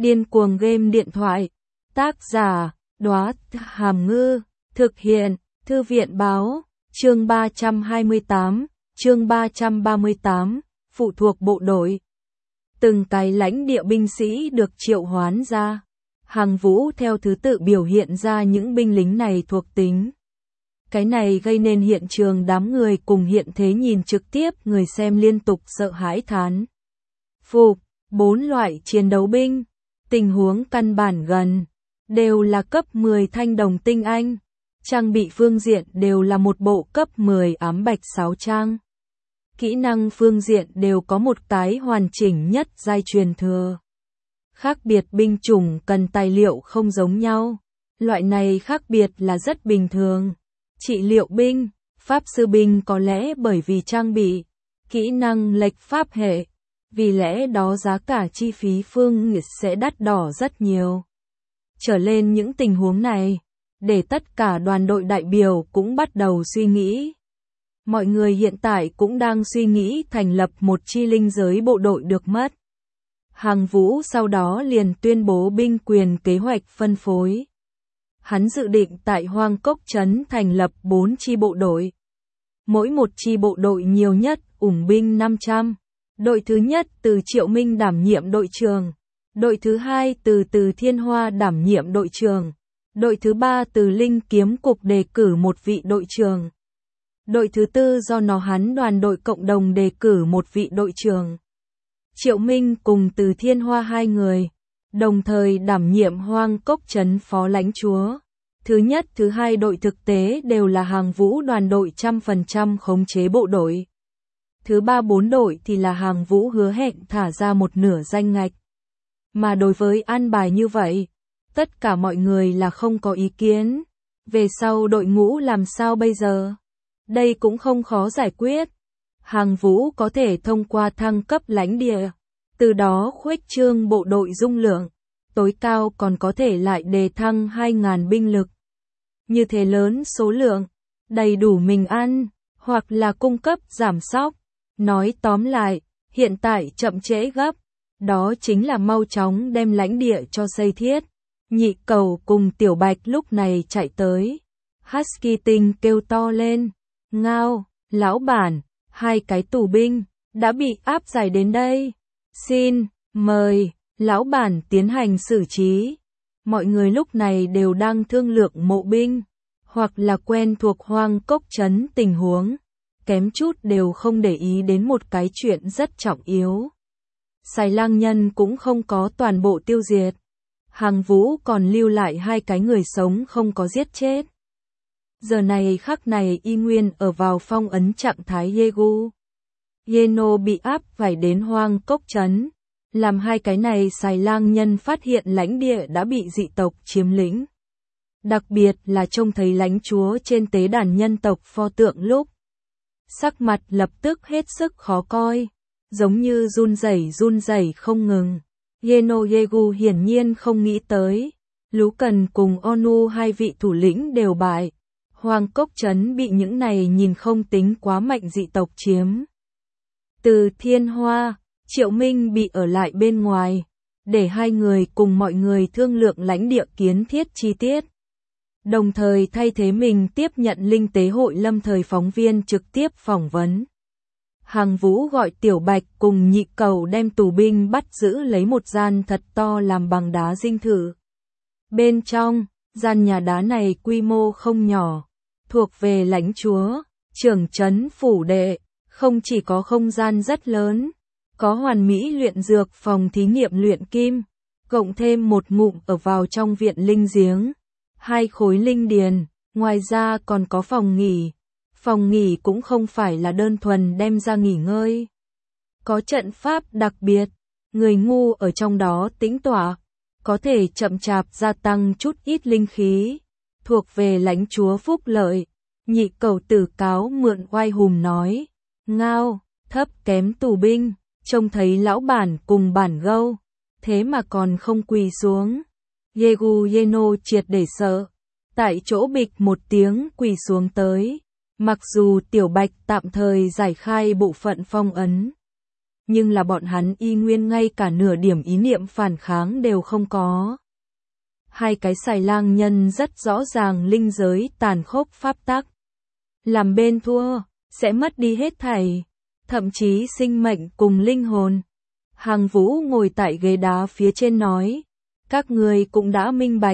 Điên cuồng game điện thoại. Tác giả, Đóa Hàm Ngư. Thực hiện, Thư viện báo. Chương 328, chương 338, phụ thuộc bộ đội. Từng cái lãnh địa binh sĩ được triệu hoán ra. Hàng Vũ theo thứ tự biểu hiện ra những binh lính này thuộc tính. Cái này gây nên hiện trường đám người cùng hiện thế nhìn trực tiếp, người xem liên tục sợ hãi thán phục. 4 loại chiến đấu binh, tình huống căn bản gần, đều là cấp 10 thanh đồng tinh anh. Trang bị phương diện đều là một bộ cấp 10 ám bạch 6 trang. Kỹ năng phương diện đều có một cái hoàn chỉnh nhất giai truyền thừa. Khác biệt binh chủng cần tài liệu không giống nhau. Loại này khác biệt là rất bình thường. Trị liệu binh, pháp sư binh có lẽ bởi vì trang bị, kỹ năng lệch pháp hệ, vì lẽ đó giá cả chi phí phương sẽ đắt đỏ rất nhiều. Trở lên những tình huống này, để tất cả đoàn đội đại biểu cũng bắt đầu suy nghĩ. Mọi người hiện tại cũng đang suy nghĩ thành lập một chi linh giới bộ đội được mất. Hàng Vũ sau đó liền tuyên bố binh quyền kế hoạch phân phối. Hắn dự định tại Hoang Cốc Trấn thành lập 4 chi bộ đội. Mỗi một chi bộ đội nhiều nhất ủng binh 500. Đội thứ nhất từ Triệu Minh đảm nhiệm đội trưởng. Đội thứ hai từ Thiên Hoa đảm nhiệm đội trưởng. Đội thứ ba từ Linh Kiếm Cục đề cử một vị đội trưởng. Đội thứ tư do hắn đoàn đội cộng đồng đề cử một vị đội trưởng. Triệu Minh cùng từ Thiên Hoa 2 người, đồng thời đảm nhiệm Hoang Cốc Trấn phó lãnh chúa. Thứ nhất, thứ hai đội thực tế đều là Hàng Vũ đoàn đội 100% khống chế bộ đội. Thứ ba 4 đội thì là Hàng Vũ hứa hẹn thả ra một nửa danh ngạch. Mà đối với an bài như vậy, tất cả mọi người là không có ý kiến. Về sau đội ngũ làm sao bây giờ? Đây cũng không khó giải quyết. Hàng Vũ có thể thông qua thăng cấp lãnh địa, từ đó khuếch trương bộ đội dung lượng, tối cao còn có thể lại đề thăng 2.000 binh lực. Như thế lớn số lượng, đầy đủ mình ăn, hoặc là cung cấp giảm sóc. Nói tóm lại, hiện tại chậm trễ gấp, đó chính là mau chóng đem lãnh địa cho xây thiết. Nhị Cầu cùng Tiểu Bạch lúc này chạy tới. Husky Tinh kêu to lên, ngao, lão bản, 2 cái tù binh, đã bị áp giải đến đây. Xin, mời, lão bản tiến hành xử trí. Mọi người lúc này đều đang thương lượng mộ binh, hoặc là quen thuộc Hoang Cốc Trấn tình huống, kém chút đều không để ý đến một cái chuyện rất trọng yếu. Xài Lang Nhân cũng không có toàn bộ tiêu diệt. Hàng Vũ còn lưu lại 2 cái người sống không có giết chết. Giờ này khắc này y nguyên ở vào phong ấn trạng thái Yegu. Yeno bị áp phải đến Hoang Cốc Trấn, làm 2 cái này Xài Lang Nhân phát hiện lãnh địa đã bị dị tộc chiếm lĩnh. Đặc biệt là trông thấy lãnh chúa trên tế đàn nhân tộc pho tượng lúc, sắc mặt lập tức hết sức khó coi, giống như run rẩy không ngừng. Yeno Yegu hiển nhiên không nghĩ tới, Lú Cần cùng Onu 2 vị thủ lĩnh đều bại. Hoang Cốc Trấn bị những này nhìn không tính quá mạnh dị tộc chiếm. Từ Thiên Hoa, Triệu Minh bị ở lại bên ngoài, để 2 người cùng mọi người thương lượng lãnh địa kiến thiết chi tiết. Đồng thời thay thế mình tiếp nhận Linh Tế Hội lâm thời phóng viên trực tiếp phỏng vấn. Hàng Vũ gọi Tiểu Bạch cùng Nhị Cầu đem tù binh bắt giữ lấy một gian thật to làm bằng đá dinh thự. Bên trong, gian nhà đá này quy mô không nhỏ, thuộc về lãnh chúa, trưởng trấn phủ đệ, không chỉ có không gian rất lớn, có hoàn mỹ luyện dược phòng thí nghiệm luyện kim, cộng thêm một ngụm ở vào trong viện linh giếng, 2 khối linh điền, ngoài ra còn có phòng nghỉ. Phòng nghỉ cũng không phải là đơn thuần đem ra nghỉ ngơi. Có trận pháp đặc biệt, người ngu ở trong đó tĩnh tọa, có thể chậm chạp gia tăng chút ít linh khí, thuộc về lãnh chúa phúc lợi. Nhị Cầu Tử cáo mượn oai hùm nói, ngao, thấp kém tù binh, trông thấy lão bản cùng bản gâu, thế mà còn không quỳ xuống. Yegu Yeno triệt để sợ, tại chỗ bịch một tiếng quỳ xuống tới. Mặc dù Tiểu Bạch tạm thời giải khai bộ phận phong ấn, nhưng là bọn hắn y nguyên ngay cả nửa điểm ý niệm phản kháng đều không có. Hai cái xài lang nhân rất rõ ràng linh giới tàn khốc pháp tắc. Làm bên thua, sẽ mất đi hết thảy, thậm chí sinh mệnh cùng linh hồn. Hàng Vũ ngồi tại ghế đá phía trên nói, các ngươi cũng đã minh bạch,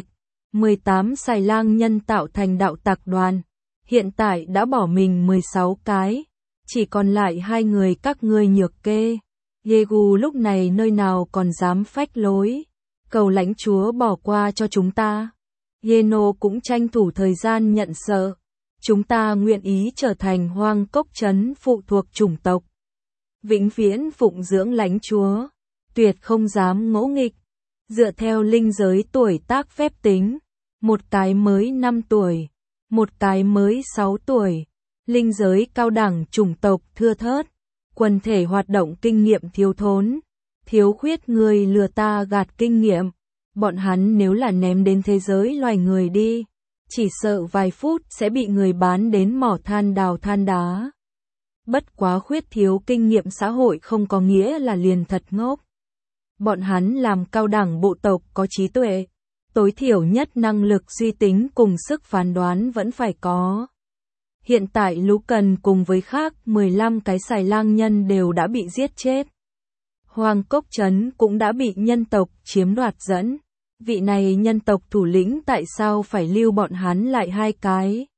18 xài lang nhân tạo thành đạo tặc đoàn, hiện tại đã bỏ mình 16 cái, chỉ còn lại 2 người các ngươi nhược kê. Yegu lúc này nơi nào còn dám phách lối, cầu lãnh chúa bỏ qua cho chúng ta. Yeno cũng tranh thủ thời gian nhận sợ, chúng ta nguyện ý trở thành Hoang Cốc Trấn phụ thuộc chủng tộc, vĩnh viễn phụng dưỡng lãnh chúa, tuyệt không dám ngỗ nghịch. Dựa theo linh giới tuổi tác phép tính, một cái mới 5 tuổi, một cái mới 6 tuổi, linh giới cao đẳng chủng tộc thưa thớt, quần thể hoạt động kinh nghiệm thiếu thốn, thiếu khuyết người lừa ta gạt kinh nghiệm, bọn hắn nếu là ném đến thế giới loài người đi, chỉ sợ vài phút sẽ bị người bán đến mỏ than đào than đá. Bất quá khuyết thiếu kinh nghiệm xã hội không có nghĩa là liền thật ngốc. Bọn hắn làm cao đẳng bộ tộc có trí tuệ, tối thiểu nhất năng lực suy tính cùng sức phán đoán vẫn phải có. Hiện tại Lũ Cần cùng với khác 15 cái xài lang nhân đều đã bị giết chết. Hoang Cốc Trấn cũng đã bị nhân tộc chiếm đoạt dẫn. Vị này nhân tộc thủ lĩnh tại sao phải lưu bọn hắn lại 2 cái?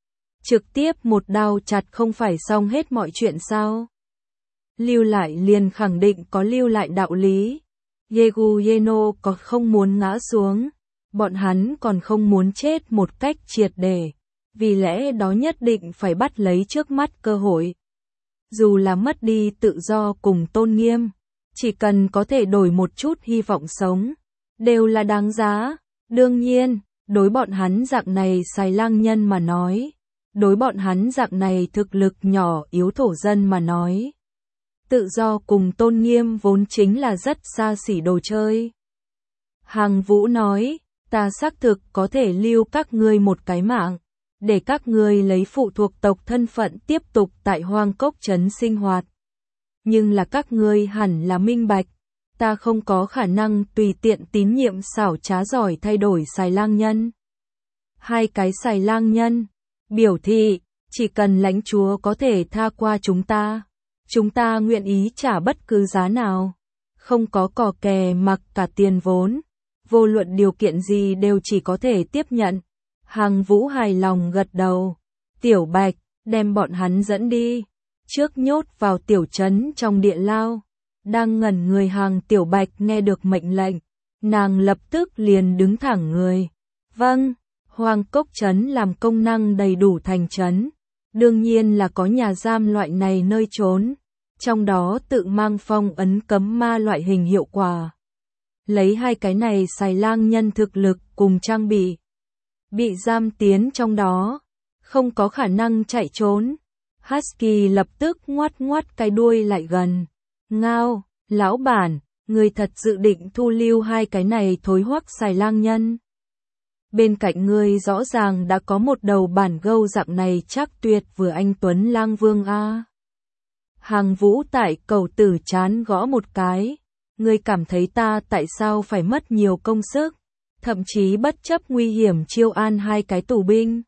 Trực tiếp một đao chặt không phải xong hết mọi chuyện sao? Lưu lại liền khẳng định có lưu lại đạo lý. Yegu Yeno có không muốn ngã xuống, bọn hắn còn không muốn chết một cách triệt để, vì lẽ đó nhất định phải bắt lấy trước mắt cơ hội. Dù là mất đi tự do cùng tôn nghiêm, chỉ cần có thể đổi một chút hy vọng sống, đều là đáng giá. Đương nhiên, đối bọn hắn dạng này xài lang nhân mà nói, đối bọn hắn dạng này thực lực nhỏ yếu thổ dân mà nói, tự do cùng tôn nghiêm vốn chính là rất xa xỉ đồ chơi. Hàng Vũ nói, ta xác thực có thể lưu các ngươi một cái mạng, để các ngươi lấy phụ thuộc tộc thân phận tiếp tục tại Hoang Cốc Trấn sinh hoạt. Nhưng là các ngươi hẳn là minh bạch, ta không có khả năng tùy tiện tín nhiệm xảo trá giỏi thay đổi xài lang nhân. 2 cái xài lang nhân biểu thị, chỉ cần lãnh chúa có thể tha qua chúng ta nguyện ý trả bất cứ giá nào, không có cò kè mặc cả tiền vốn, vô luận điều kiện gì đều chỉ có thể tiếp nhận. Hàng Vũ hài lòng gật đầu, Tiểu Bạch, đem bọn hắn dẫn đi, trước nhốt vào tiểu trấn trong địa lao. Đang ngẩn người Hàng Tiểu Bạch nghe được mệnh lệnh, nàng lập tức liền đứng thẳng người. Vâng, Hoang Cốc Trấn làm công năng đầy đủ thành trấn, đương nhiên là có nhà giam loại này nơi trốn, trong đó tự mang phong ấn cấm ma loại hình hiệu quả. Lấy 2 cái này xài lang nhân thực lực cùng trang bị giam tiến trong đó, không có khả năng chạy trốn. Husky lập tức ngoắt cái đuôi lại gần. Ngao, lão bản, người thật dự định thu lưu 2 cái này thối hoắc xài lang nhân. Bên cạnh ngươi rõ ràng đã có một đầu bản gâu dạng này chắc tuyệt vừa anh tuấn lang vương a. Hàng Vũ tại cầu tử chán gõ một cái, ngươi cảm thấy ta tại sao phải mất nhiều công sức, thậm chí bất chấp nguy hiểm chiêu an 2 cái tù binh.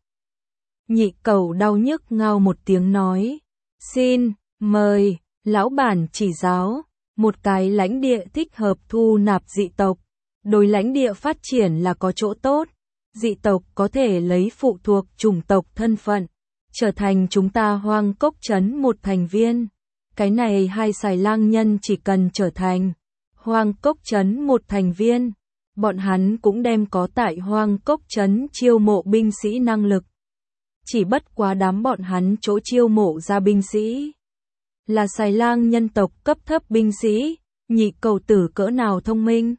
Nhị cầu đau nhức ngao một tiếng nói, xin, mời, lão bản chỉ giáo, một cái lãnh địa thích hợp thu nạp dị tộc, đối lãnh địa phát triển là có chỗ tốt, dị tộc có thể lấy phụ thuộc chủng tộc thân phận, trở thành chúng ta Hoang Cốc Trấn một thành viên. Cái này 2 xài lang nhân chỉ cần trở thành Hoang Cốc Trấn một thành viên, bọn hắn cũng đem có tại Hoang Cốc Trấn chiêu mộ binh sĩ năng lực. Chỉ bất quá đám bọn hắn chỗ chiêu mộ ra binh sĩ là xài lang nhân tộc cấp thấp binh sĩ, nhị cầu tử cỡ nào thông minh.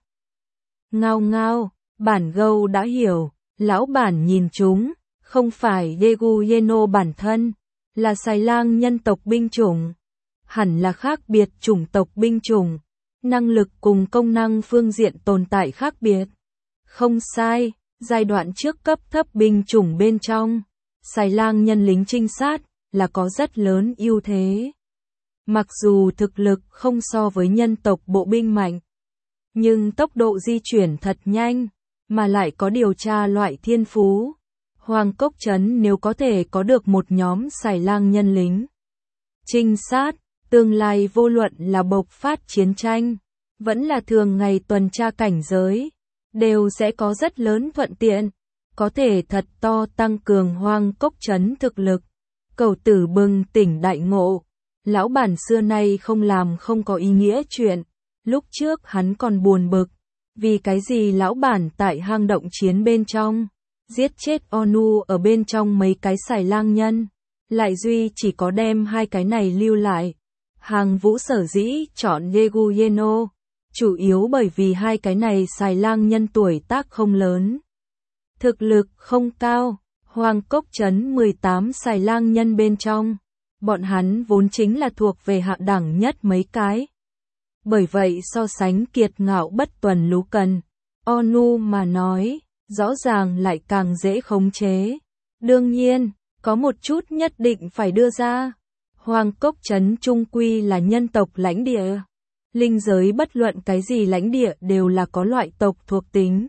Ngao ngao, bản gâu đã hiểu, lão bản nhìn chúng, không phải Yegu Yeno bản thân, là xài lang nhân tộc binh chủng, hẳn là khác biệt chủng tộc binh chủng, năng lực cùng công năng phương diện tồn tại khác biệt. Không sai, giai đoạn trước cấp thấp binh chủng bên trong, xài lang nhân lính trinh sát là có rất lớn ưu thế. Mặc dù thực lực không so với nhân tộc bộ binh mạnh, nhưng tốc độ di chuyển thật nhanh, mà lại có điều tra loại thiên phú. Hoàng Cốc Trấn nếu có thể có được một nhóm xài lang nhân lính trinh sát, tương lai vô luận là bộc phát chiến tranh, vẫn là thường ngày tuần tra cảnh giới, đều sẽ có rất lớn thuận tiện, có thể thật to tăng cường Hoàng Cốc Trấn thực lực. Cẩu Tử bừng tỉnh đại ngộ, lão bản xưa nay không làm không có ý nghĩa chuyện, lúc trước hắn còn buồn bực, vì cái gì lão bản tại hang động chiến bên trong, giết chết Onu ở bên trong mấy cái xài lang nhân, lại duy chỉ có đem hai cái này lưu lại. Hàng Vũ sở dĩ chọn Yeguyeno, chủ yếu bởi vì hai cái này xài lang nhân tuổi tác không lớn, thực lực không cao. Hoàng Cốc Trấn 18 xài lang nhân bên trong, bọn hắn vốn chính là thuộc về hạ đẳng nhất mấy cái. Bởi vậy so sánh kiệt ngạo bất tuần lú cần, Onu mà nói, rõ ràng lại càng dễ khống chế. Đương nhiên, có một chút nhất định phải đưa ra. Hoàng Cốc Trấn trung quy là nhân tộc lãnh địa. Linh giới bất luận cái gì lãnh địa đều là có loại tộc thuộc tính.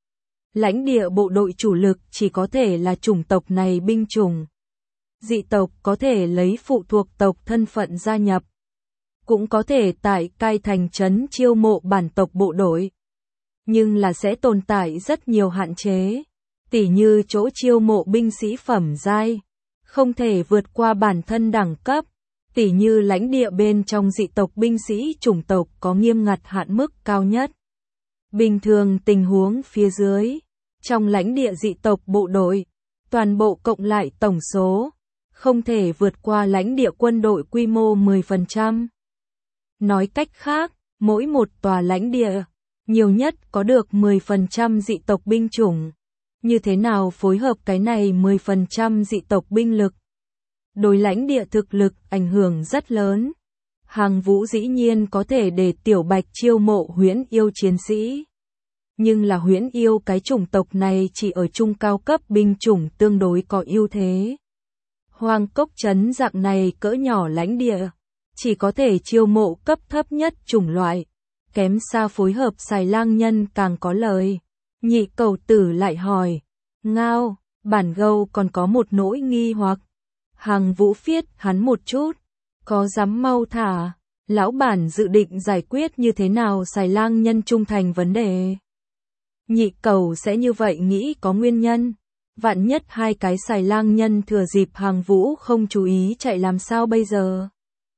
Lãnh địa bộ đội chủ lực chỉ có thể là chủng tộc này binh chủng. Dị tộc có thể lấy phụ thuộc tộc thân phận gia nhập. Cũng có thể tại cai thành trấn chiêu mộ bản tộc bộ đội. Nhưng là sẽ tồn tại rất nhiều hạn chế. Tỉ như chỗ chiêu mộ binh sĩ phẩm giai, không thể vượt qua bản thân đẳng cấp. Tỉ như lãnh địa bên trong dị tộc binh sĩ chủng tộc có nghiêm ngặt hạn mức cao nhất. Bình thường tình huống phía dưới, trong lãnh địa dị tộc bộ đội, toàn bộ cộng lại tổng số, không thể vượt qua lãnh địa quân đội quy mô 10%. Nói cách khác, mỗi một tòa lãnh địa, nhiều nhất có được 10% dị tộc binh chủng. Như thế nào phối hợp cái này 10% dị tộc binh lực? Đối lãnh địa thực lực ảnh hưởng rất lớn. Hàng Vũ dĩ nhiên có thể để Tiểu Bạch chiêu mộ huyễn yêu chiến sĩ. Nhưng là huyễn yêu cái chủng tộc này chỉ ở trung cao cấp binh chủng tương đối có ưu thế. Hoàng Cốc Trấn dạng này cỡ nhỏ lãnh địa, chỉ có thể chiêu mộ cấp thấp nhất chủng loại. Kém xa phối hợp xài lang nhân càng có lời. Nhị Cẩu Tử lại hỏi, Ngao, bản gâu còn có một nỗi nghi hoặc. Hàng Vũ phiết hắn một chút, có dám mau thả, lão bản dự định giải quyết như thế nào xài lang nhân trung thành vấn đề. Nhị Cẩu sẽ như vậy nghĩ có nguyên nhân, vạn nhất hai cái xài lang nhân thừa dịp Hàng Vũ không chú ý chạy làm sao bây giờ.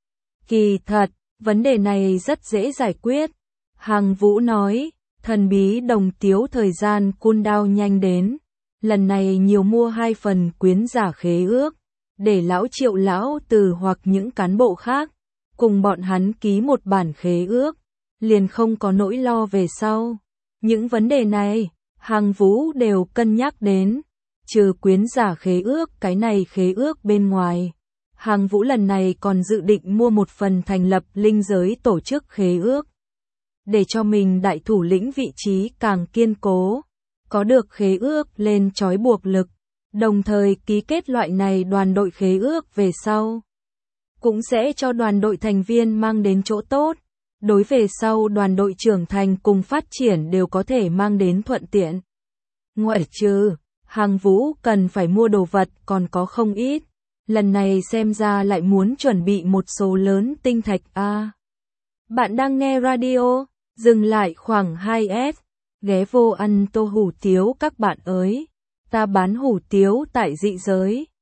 Kỳ thật, vấn đề này rất dễ giải quyết. Hàng Vũ nói, thần bí đồng tiếu thời gian cooldown nhanh đến, lần này nhiều mua 2 phần quyến giả khế ước, để lão Triệu lão Từ hoặc những cán bộ khác, cùng bọn hắn ký một bản khế ước, liền không có nỗi lo về sau. Những vấn đề này, Hàng Vũ đều cân nhắc đến, trừ quyến giả khế ước cái này khế ước bên ngoài. Hàng Vũ lần này còn dự định mua một phần thành lập linh giới tổ chức khế ước, để cho mình đại thủ lĩnh vị trí càng kiên cố, có được khế ước lên trói buộc lực, đồng thời ký kết loại này đoàn đội khế ước về sau. Cũng sẽ cho đoàn đội thành viên mang đến chỗ tốt, đối về sau đoàn đội trưởng thành cùng phát triển đều có thể mang đến thuận tiện. Ngoại trừ, Hàng Vũ cần phải mua đồ vật còn có không ít, lần này xem ra lại muốn chuẩn bị một số lớn tinh thạch a. Bạn đang nghe radio, dừng lại khoảng 2S, ghé vô ăn tô hủ tiếu các bạn ơi, ta bán hủ tiếu tại dị giới.